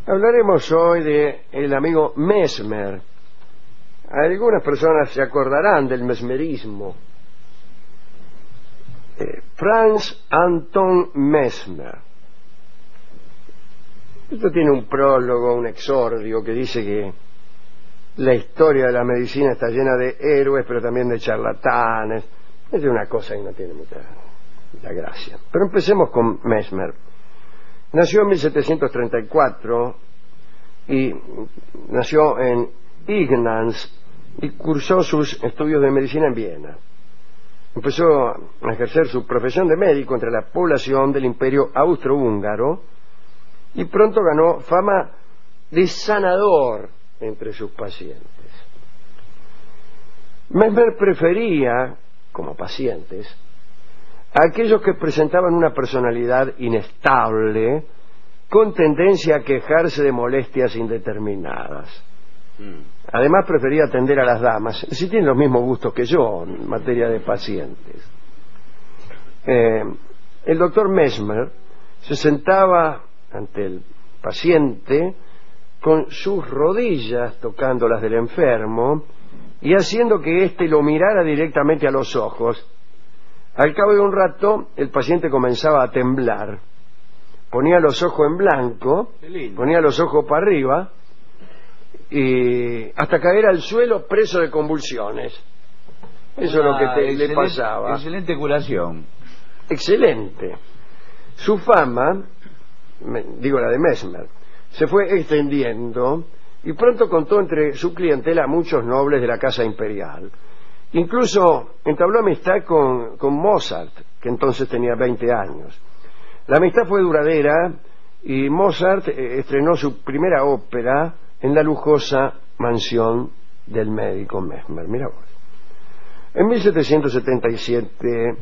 Hablaremos hoy de el amigo Mesmer. Algunas personas se acordarán del mesmerismo. Franz Anton Mesmer. Esto tiene un prólogo, un exordio que dice que la historia de la medicina está llena de héroes, pero también de charlatanes. Es una cosa que no tiene mucha gracia. Pero empecemos con Mesmer. Nació en 1734 y nació en Ignaz y cursó sus estudios de medicina en Viena. Empezó a ejercer su profesión de médico entre la población del Imperio Austrohúngaro y pronto ganó fama de sanador entre sus pacientes. Mesmer prefería, como pacientes, a aquellos que presentaban una personalidad inestable, con tendencia a quejarse de molestias indeterminadas. Además prefería atender a las damas, si tienen los mismos gustos que yo en materia de pacientes. El doctor Mesmer se sentaba ante el paciente con sus rodillas tocando las del enfermo y haciendo que éste lo mirara directamente a los ojos. Al cabo de un rato el paciente comenzaba a temblar, ponía los ojos en blanco, ponía los ojos para arriba y hasta caer al suelo preso de convulsiones. Eso es lo que le pasaba. Excelente curación. Excelente. Su fama, digo la de Mesmer, se fue extendiendo y pronto contó entre su clientela a muchos nobles de la casa imperial. Incluso entabló amistad con Mozart, que entonces tenía 20 años. La amistad fue duradera y Mozart estrenó su primera ópera en la lujosa mansión del médico Mesmer. Mira vos. En 1777,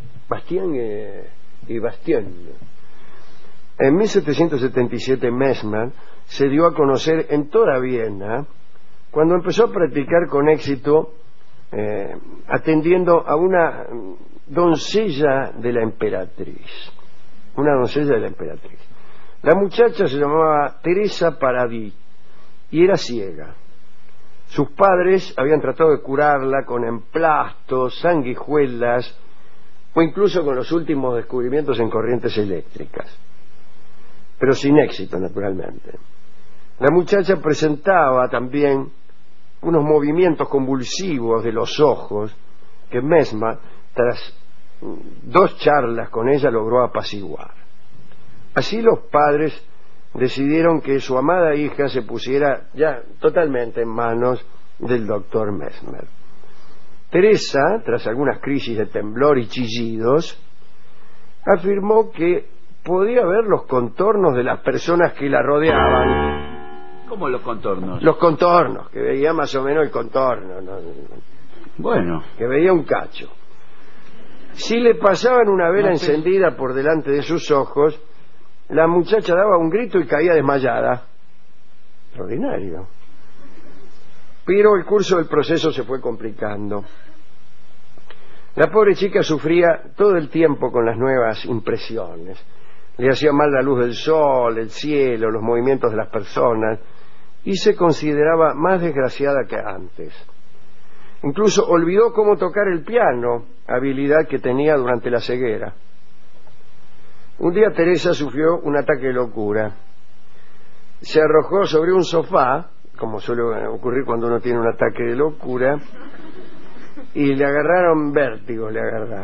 En 1777 Mesmer se dio a conocer en toda Viena cuando empezó a practicar con éxito atendiendo a una doncella de la emperatriz. Una doncella de la emperatriz. La muchacha se llamaba Teresa Paradis y era ciega. Sus padres habían tratado de curarla con emplastos, sanguijuelas o incluso con los últimos descubrimientos en corrientes eléctricas, pero sin éxito, naturalmente. La muchacha presentaba también unos movimientos convulsivos de los ojos que Mesmer, tras 2 charlas con ella, logró apaciguar. Así los padres decidieron que su amada hija se pusiera ya totalmente en manos del doctor Mesmer. Teresa, tras algunas crisis de temblor y chillidos, afirmó que podía ver los contornos de las personas que la rodeaban. ¿Cómo los contornos? Los contornos, que veía más o menos el contorno, ¿no? Bueno. Que veía un cacho. Si le pasaban una vela encendida por delante de sus ojos, la muchacha daba un grito y caía desmayada. Extraordinario. Pero el curso del proceso se fue complicando. La pobre chica sufría todo el tiempo con las nuevas impresiones. Le hacía mal la luz del sol, el cielo, los movimientos de las personas, y se consideraba más desgraciada que antes. Incluso olvidó cómo tocar el piano, habilidad que tenía durante la ceguera. Un día Teresa sufrió un ataque de locura. Se arrojó sobre un sofá, como suele ocurrir cuando uno tiene un ataque de locura, y le agarraron vértigos,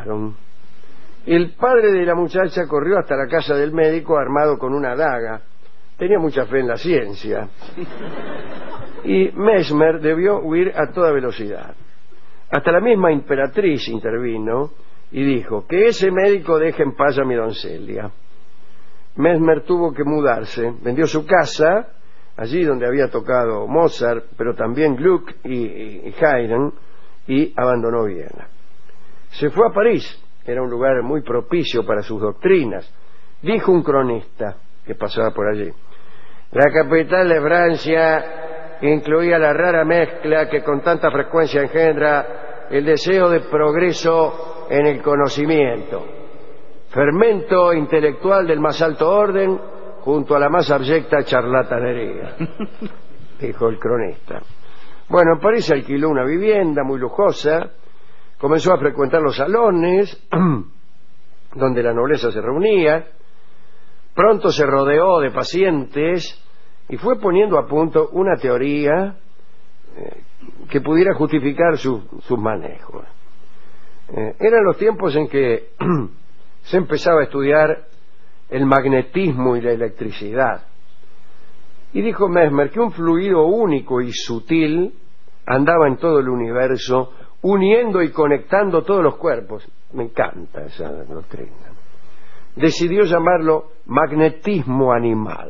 El padre de la muchacha corrió hasta la casa del médico armado con una daga. Tenía mucha fe en la ciencia. Y Mesmer debió huir a toda velocidad. Hasta la misma emperatriz intervino y dijo que ese médico deje en paz a mi doncella. Mesmer tuvo que mudarse. Vendió su casa, allí donde había tocado Mozart, pero también Gluck y Haydn, y abandonó Viena. Se fue a París. Era un lugar muy propicio para sus doctrinas. Dijo un cronista que pasaba por allí: la capital de Francia incluía la rara mezcla que con tanta frecuencia engendra el deseo de progreso en el conocimiento, fermento intelectual del más alto orden, junto a la más abyecta charlatanería, dijo el cronista. Bueno, en París se alquiló una vivienda muy lujosa, comenzó a frecuentar los salones donde la nobleza se reunía, pronto se rodeó de pacientes y fue poniendo a punto una teoría que pudiera justificar sus manejos. Eran los tiempos en que se empezaba a estudiar el magnetismo y la electricidad. Y dijo Mesmer que un fluido único y sutil andaba en todo el universo, uniendo y conectando todos los cuerpos. Me encanta esa doctrina. Decidió llamarlo magnetismo animal.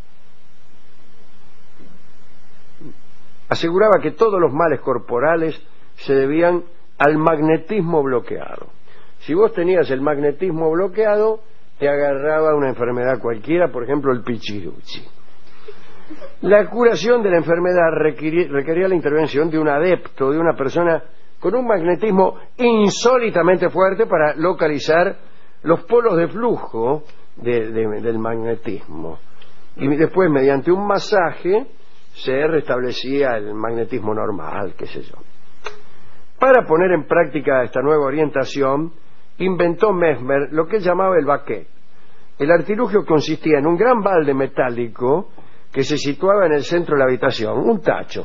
Aseguraba que todos los males corporales se debían al magnetismo bloqueado. Si vos tenías el magnetismo bloqueado, te agarraba una enfermedad cualquiera, por ejemplo el pichiruchi. La curación de la enfermedad requería la intervención de un adepto, de una persona con un magnetismo insólitamente fuerte para localizar los polos de flujo del magnetismo. Y después, mediante un masaje, se restablecía el magnetismo normal, qué sé yo. Para poner en práctica esta nueva orientación, inventó Mesmer lo que él llamaba el baquet. El artilugio consistía en un gran balde metálico que se situaba en el centro de la habitación, un tacho.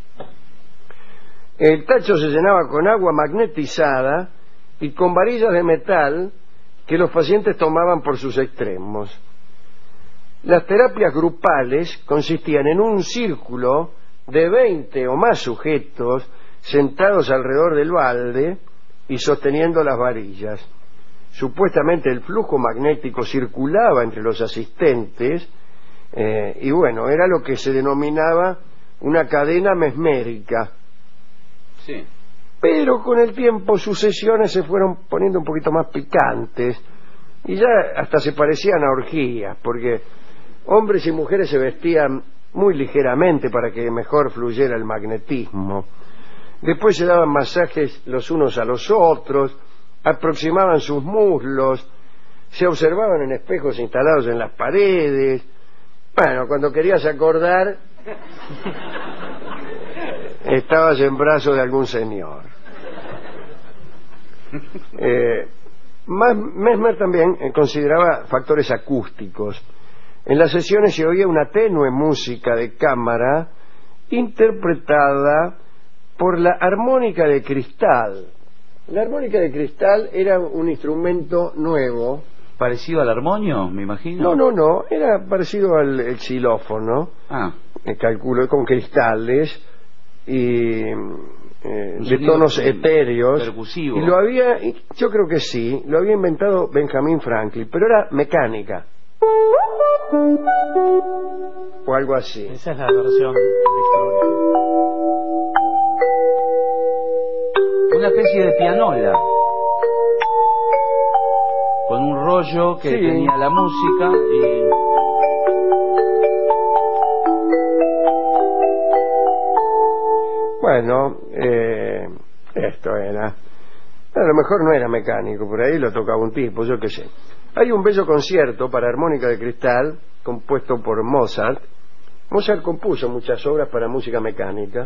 El tacho se llenaba con agua magnetizada y con varillas de metal que los pacientes tomaban por sus extremos. Las terapias grupales consistían en un círculo de 20 o más sujetos sentados alrededor del balde y sosteniendo las varillas. Supuestamente el flujo magnético circulaba entre los asistentes y bueno, era lo que se denominaba una cadena mesmérica. Sí. Pero con el tiempo sus sesiones se fueron poniendo un poquito más picantes y ya hasta se parecían a orgías, porque hombres y mujeres se vestían muy ligeramente para que mejor fluyera el magnetismo. Después se daban masajes los unos a los otros, aproximaban sus muslos, se observaban en espejos instalados en las paredes. Bueno, cuando querías acordar, estabas en brazos de algún señor. Mesmer también consideraba factores acústicos. En las sesiones se oía una tenue música de cámara interpretada por la armónica de cristal. La armónica de cristal era un instrumento nuevo. ¿Parecido al armonio, me imagino? No, era parecido al xilófono. Calculo, con cristales y de tonos etéreos. Percusivo. Y lo había, yo creo que sí, lo había inventado Benjamin Franklin, pero era mecánica. O algo así. Esa es la versión electrónica. Una especie de pianola, con un rollo que tenía la música y... Bueno, esto era. A lo mejor no era mecánico, por ahí lo tocaba un tipo, yo qué sé. Hay un bello concierto para armónica de cristal, compuesto por Mozart. Mozart compuso muchas obras para música mecánica,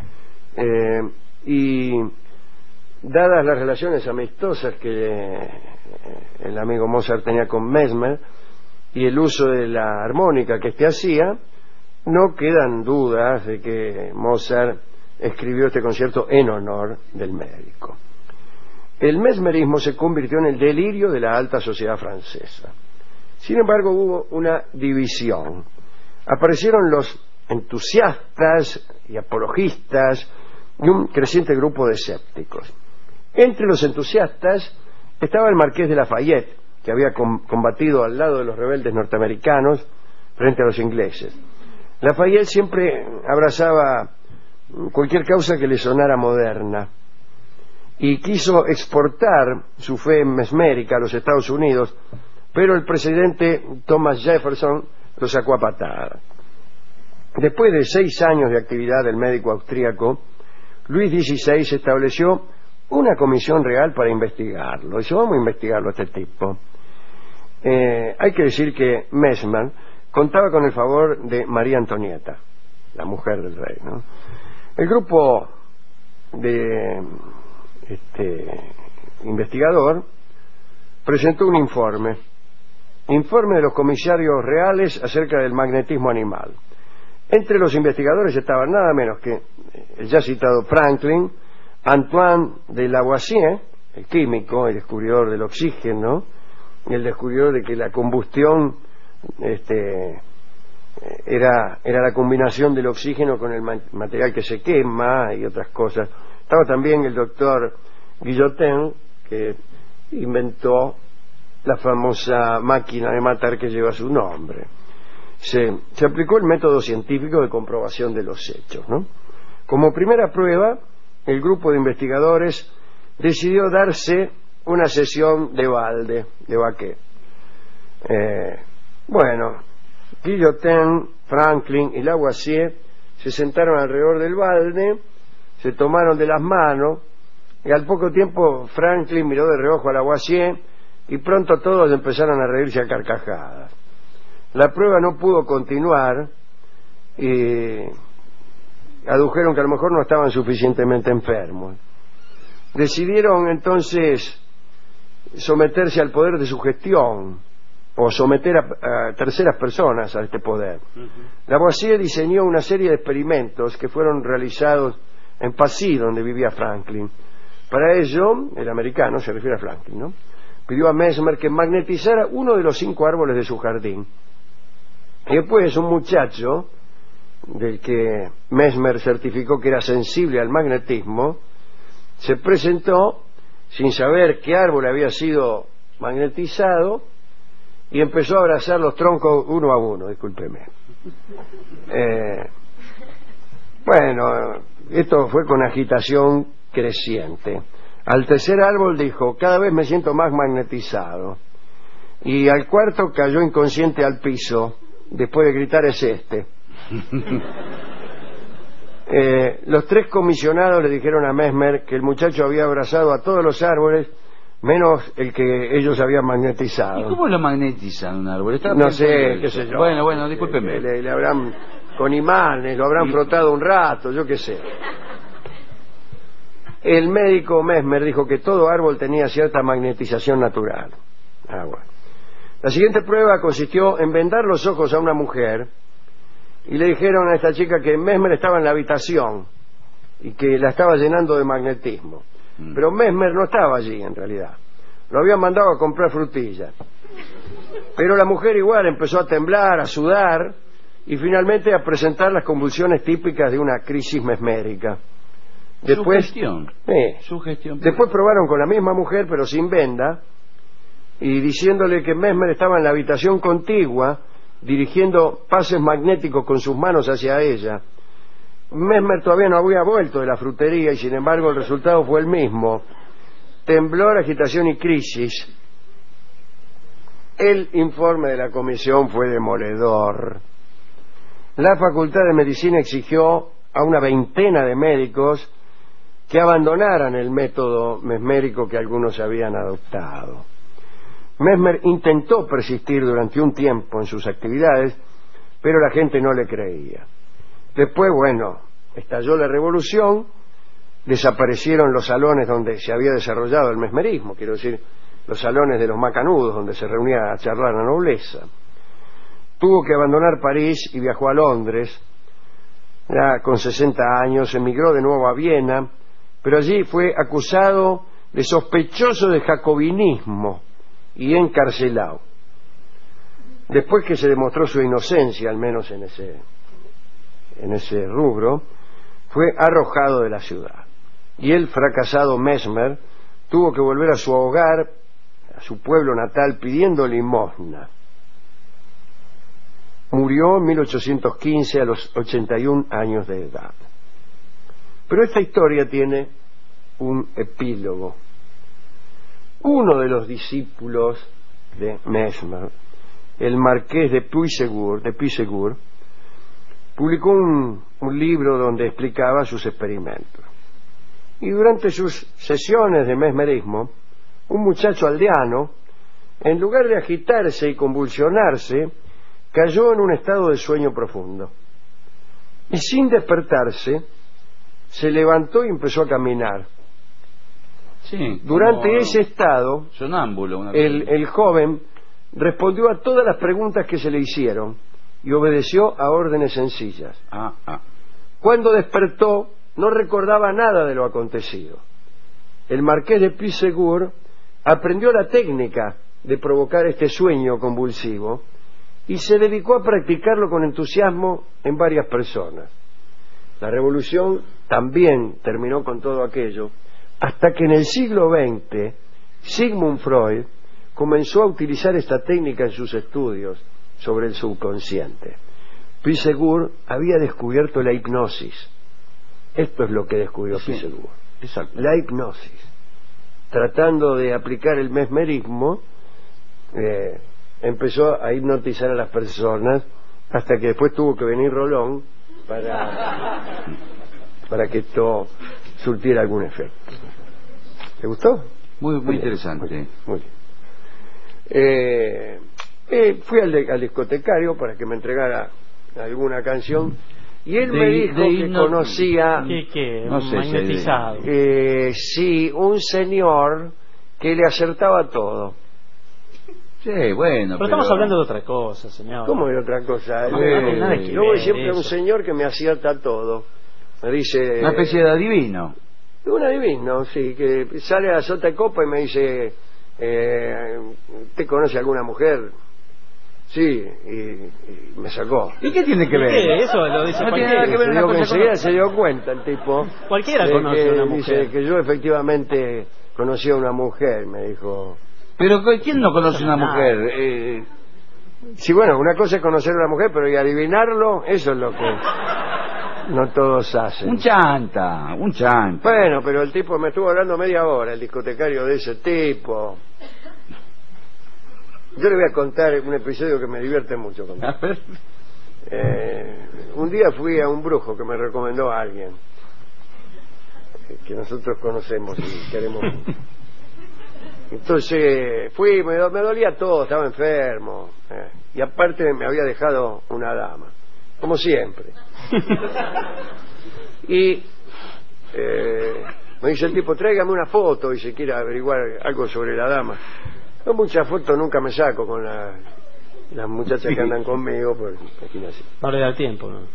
y dadas las relaciones amistosas que el amigo Mozart tenía con Mesmer y el uso de la armónica que éste hacía, no quedan dudas de que Mozart escribió este concierto en honor del médico. El mesmerismo se convirtió en el delirio de la alta sociedad francesa. Sin embargo, hubo una división. Aparecieron los entusiastas y apologistas y un creciente grupo de escépticos. Entre los entusiastas estaba el marqués de Lafayette, que había combatido al lado de los rebeldes norteamericanos frente a los ingleses. Lafayette siempre abrazaba cualquier causa que le sonara moderna y quiso exportar su fe mesmérica a los Estados Unidos, pero el presidente Thomas Jefferson lo sacó a patadas. Después de 6 años de actividad del médico austríaco, Luis XVI estableció una comisión real para investigarlo. Dice, vamos a investigarlo a este tipo. Hay que decir que Mesmer contaba con el favor de María Antonieta, la mujer del rey, ¿no? El grupo de investigador presentó un informe de los comisarios reales acerca del magnetismo animal. Entre los investigadores estaban nada menos que el ya citado Franklin, Antoine de Lavoisier, el químico, el descubridor del oxígeno, el descubridor de que la combustión era la combinación del oxígeno con el material que se quema y otras cosas. Estaba también el doctor Guillotin, que inventó la famosa máquina de matar que lleva su nombre. Se aplicó el método científico de comprobación de los hechos, ¿no? Como primera prueba, el grupo de investigadores decidió darse una sesión de balde, de baquet. Guillotin, Franklin y Lavoisier se sentaron alrededor del balde, se tomaron de las manos, y al poco tiempo Franklin miró de reojo a Lavoisier y pronto todos empezaron a reírse a carcajadas. La prueba no pudo continuar y adujeron que a lo mejor no estaban suficientemente enfermos. Decidieron entonces someterse al poder de sugestión o someter a terceras personas a este poder. Lavoisier diseñó una serie de experimentos que fueron realizados en Passy, donde vivía Franklin. Para ello, el americano, se refiere a Franklin, ¿no?, pidió a Mesmer que magnetizara uno de los 5 árboles de su jardín. Y después un muchacho, del que Mesmer certificó que era sensible al magnetismo, se presentó sin saber qué árbol había sido magnetizado y empezó a abrazar los troncos uno a uno, discúlpeme. Esto fue con agitación creciente. Al tercer árbol dijo: cada vez me siento más magnetizado. Y al cuarto cayó inconsciente al piso, después de gritar: es este. Los 3 comisionados le dijeron a Mesmer que el muchacho había abrazado a todos los árboles menos el que ellos habían magnetizado. ¿Y cómo lo magnetizan un árbol? No sé, qué sé yo. Bueno, discúlpeme. Le habrán, con imanes, lo habrán frotado un rato, yo qué sé. El médico Mesmer dijo que todo árbol tenía cierta magnetización natural. La siguiente prueba consistió en vendar los ojos a una mujer y le dijeron a esta chica que Mesmer estaba en la habitación y que la estaba llenando de magnetismo. Pero Mesmer no estaba allí en realidad. Lo habían mandado a comprar frutillas. Pero la mujer igual empezó a temblar, a sudar y finalmente a presentar las convulsiones típicas de una crisis mesmérica. Sugestión. Después probaron con la misma mujer pero sin venda y diciéndole que Mesmer estaba en la habitación contigua dirigiendo pases magnéticos con sus manos hacia ella. Mesmer todavía no había vuelto de la frutería y sin embargo el resultado fue el mismo: temblor, agitación y crisis. El informe de la comisión fue demoledor. La Facultad de Medicina exigió a una veintena de médicos que abandonaran el método mesmérico que algunos habían adoptado. Mesmer intentó persistir durante un tiempo en sus actividades, pero la gente no le creía. Después, estalló la revolución, desaparecieron los salones donde se había desarrollado el mesmerismo, quiero decir, los salones de los macanudos, donde se reunía a charlar la nobleza. Tuvo que abandonar París y viajó a Londres. Ya con 60 años emigró de nuevo a Viena, pero allí fue acusado de sospechoso de jacobinismo y encarcelado. Después que se demostró su inocencia, al menos en ese rubro, fue arrojado de la ciudad. Y el fracasado Mesmer tuvo que volver a su hogar, a su pueblo natal, pidiendo limosna. Murió en 1815 a los 81 años de edad. Pero esta historia tiene un epílogo. Uno de los discípulos de Mesmer, el marqués de Puysegur, publicó un libro donde explicaba sus experimentos. Y durante sus sesiones de mesmerismo, un muchacho aldeano, en lugar de agitarse y convulsionarse, cayó en un estado de sueño profundo. Y sin despertarse, se levantó y empezó a caminar. Sí, Durante ese estado, sonámbulo. el joven respondió a todas las preguntas que se le hicieron y obedeció a órdenes sencillas. Cuando despertó, no recordaba nada de lo acontecido. El marqués de Puységur aprendió la técnica de provocar este sueño convulsivo y se dedicó a practicarlo con entusiasmo en varias personas. La revolución también terminó con todo aquello, hasta que en el siglo XX Sigmund Freud comenzó a utilizar esta técnica en sus estudios sobre el subconsciente. Puységur había descubierto la hipnosis. Esto es lo que descubrió Puységur. Exacto. La hipnosis. Tratando de aplicar el mesmerismo, empezó a hipnotizar a las personas, hasta que después tuvo que venir Rolón para que esto surtiera algún efecto. ¿Te gustó? Muy interesante. Muy bien. Fui al discotecario para que me entregara alguna canción y él me dijo que conocía no sé, magnetizado. Sí, un señor que le acertaba todo. Sí, bueno, pero estamos hablando de otra cosa, señor. ¿Cómo de otra cosa? Yo voy siempre a un señor que me acierta todo. Me dice... Una especie de adivino. Un adivino, sí, que sale a sota de copa y me dice, ¿usted conoce alguna mujer? Sí, y me sacó. ¿Y qué tiene que ver? Eso lo dice no cualquiera. Tiene nada que ver una cosa enseguida se dio cuenta el tipo. Cualquiera conoce a una mujer. Dice que yo efectivamente conocí a una mujer, me dijo. Pero ¿quién no conoce a una mujer? Sí, bueno, una cosa es conocer a una mujer, pero y adivinarlo, eso es lo que no todos hacen. Un chanta. Bueno, pero el tipo me estuvo hablando media hora, el discotecario de ese tipo. Yo le voy a contar un episodio que me divierte mucho. Un día fui a un brujo que me recomendó a alguien que nosotros conocemos y queremos. Entonces fui, me dolía todo, estaba enfermo, y aparte me había dejado una dama, como siempre. Y me dice el tipo, tráigame una foto y si quiere averiguar algo sobre la dama. Yo muchas fotos nunca me saco con las muchachas que andan conmigo, porque imagínate. No le da tiempo, ¿no?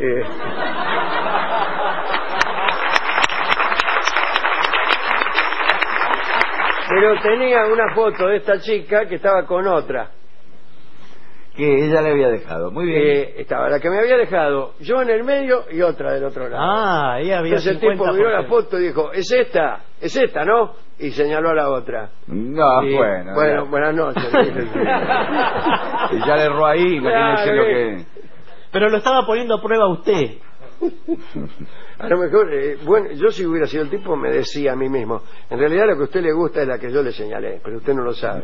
Pero tenía una foto de esta chica que estaba con otra. Que ella le había dejado. Muy bien. Estaba la que me había dejado, yo en el medio y otra del otro lado. Ahí había. Entonces el tipo miró la foto y dijo, es esta, ¿no? Y señaló a la otra. No, y, bueno, buenas noches. Y ya le erró ahí, imagínese lo que... Pero lo estaba poniendo a prueba usted. A lo mejor, bueno, yo si hubiera sido el tipo me decía a mí mismo, en realidad lo que a usted le gusta es la que yo le señalé, pero usted no lo sabe.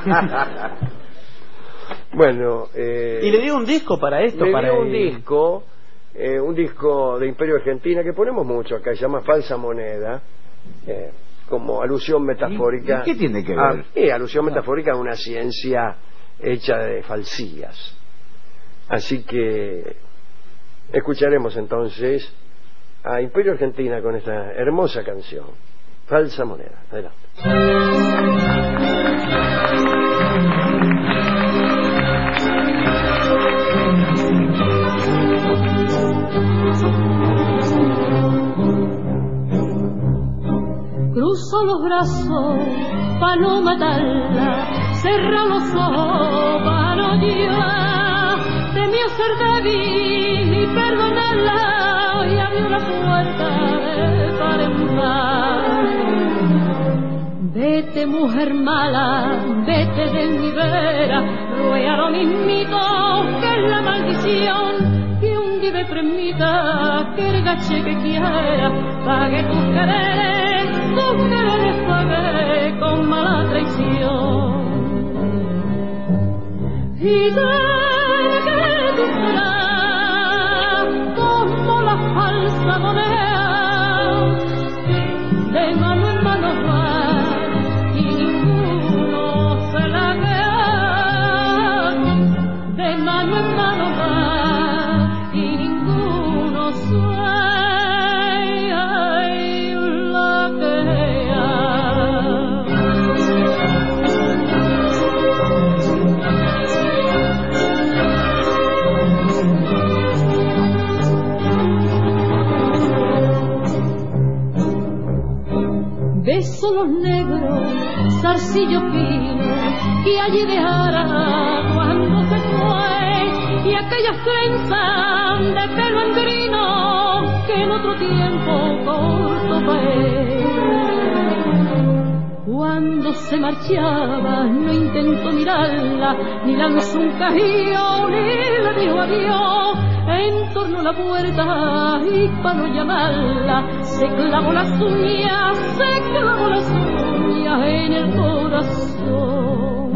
Bueno, ¿y le dio un disco para esto? Le dio un disco de Imperio Argentina que ponemos mucho acá, se llama Falsa Moneda, como alusión metafórica. ¿Y qué tiene que ver? Alusión metafórica a una ciencia hecha de falsías. Así que escucharemos entonces a Imperio Argentina con esta hermosa canción, Falsa Moneda. Adelante. Cruzo los brazos para no matarla, cerra los ojos para no llorar, temió ser débil y perdonarla y abrió la puerta de par en par. Vete mujer mala, vete de mi vera, ruega lo mismito que es la maldición que un día me permita que el gache que quiera pague tus quereres pagué con mala traición. Y de que tú serás como la falsa moneda, de mano en mano va y ninguno se la queda, de mano son los negros zarcillos finos que allí dejara cuando se fue, y aquellas trenzas de pelo engrino que en otro tiempo corto fue. Cuando se marchaba no intentó mirarla, ni lanzó un cajío, ni le dijo adiós. En torno a la puerta y para no llamarla, se clavó las uñas en el corazón.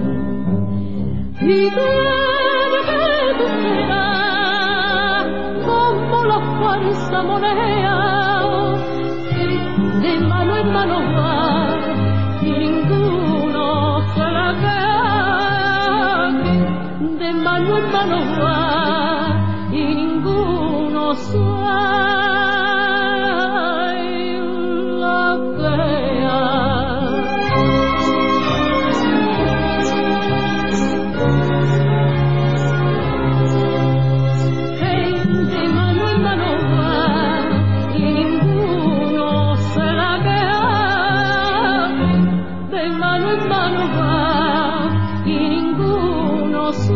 Y que tú serás como la falsa moneda, que de mano en mano va y ninguno se la queda, de mano en mano va y ninguno se la queda. De mano en mano va y ninguno se la queda, de mano en mano va y ninguno se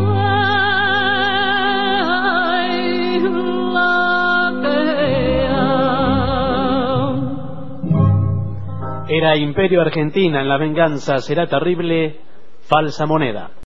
Era Imperio Argentina, en la venganza será terrible, falsa moneda.